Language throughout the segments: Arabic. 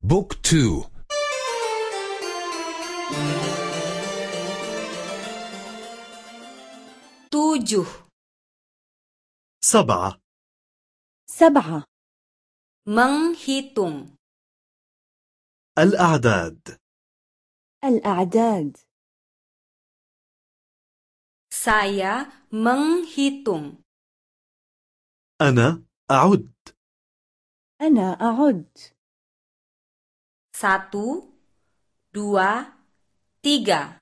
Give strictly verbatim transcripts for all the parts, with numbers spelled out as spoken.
بوك تو. tujuh سبعة سبعة menghitung الأعداد. الأعداد. saya menghitung أنا أعد. أنا أعد. satu dua tiga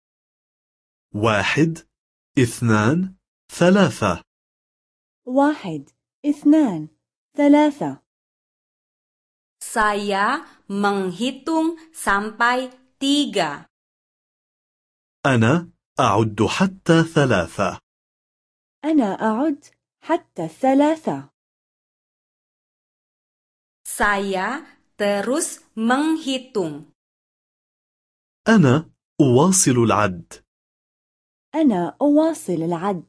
واحد اثنان ثلاثة. واحد اثنان ثلاثة. saya menghitung sampai tiga أنا أعد حتى ثلاثة. أنا أعد حتى الثلاثة. saya terus menghitung أنا أواصل العد. أنا أواصل العد.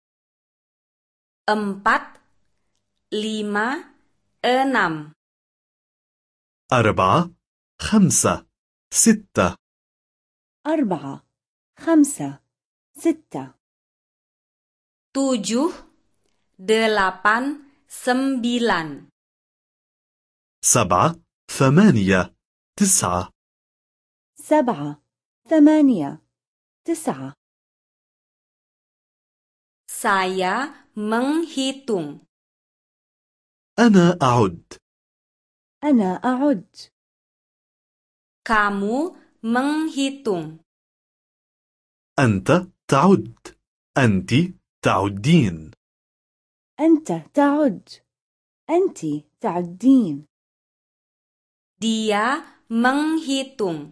empat lima enam أربعة خمسة ستة. أربعة خمسة ستة. tujuh delapan sembilan سبعة ثمانية تسعة. سبعة ثمانية تسعة. saya menghitung أنا أعد. أنا أعد. kamu menghitung أنت تعد. أنت تعدين. أنت تعد. أنت تعدين. dia menghitung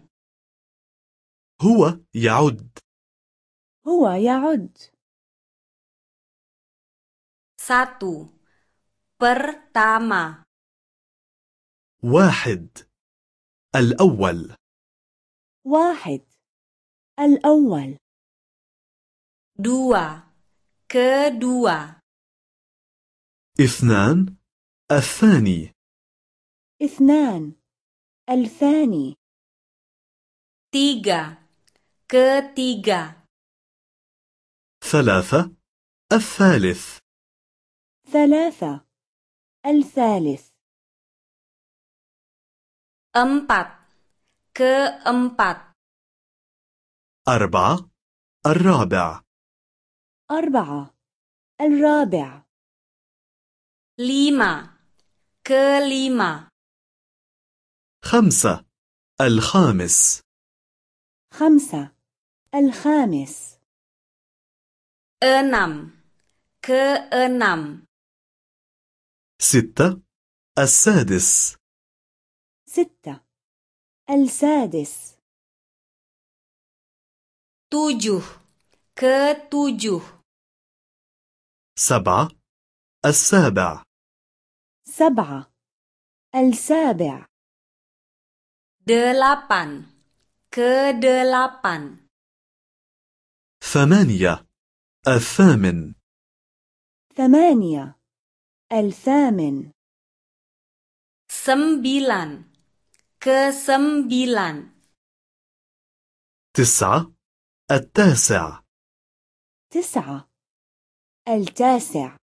هو يعد. هو يعد. satu pertama واحد الأول. واحد الأول. dua kedua اثنان الثاني. اثنان الثاني. tiga ketiga ثلاثة الثالث. ثلاثة الثالث. empat keempat أربعة الرابع. أربعة الرابع. lima kelima خمسة الخامس. خمسة الخامس. enam keenam ستة السادس. ستة السادس. tujuh ketujuh سبعة السابع. سبعة السابع. delapan kedelapan ثمانية الثامن. ثمانية الثامن. sembilan kesembilan تسعة التاسع. تسعة التاسع.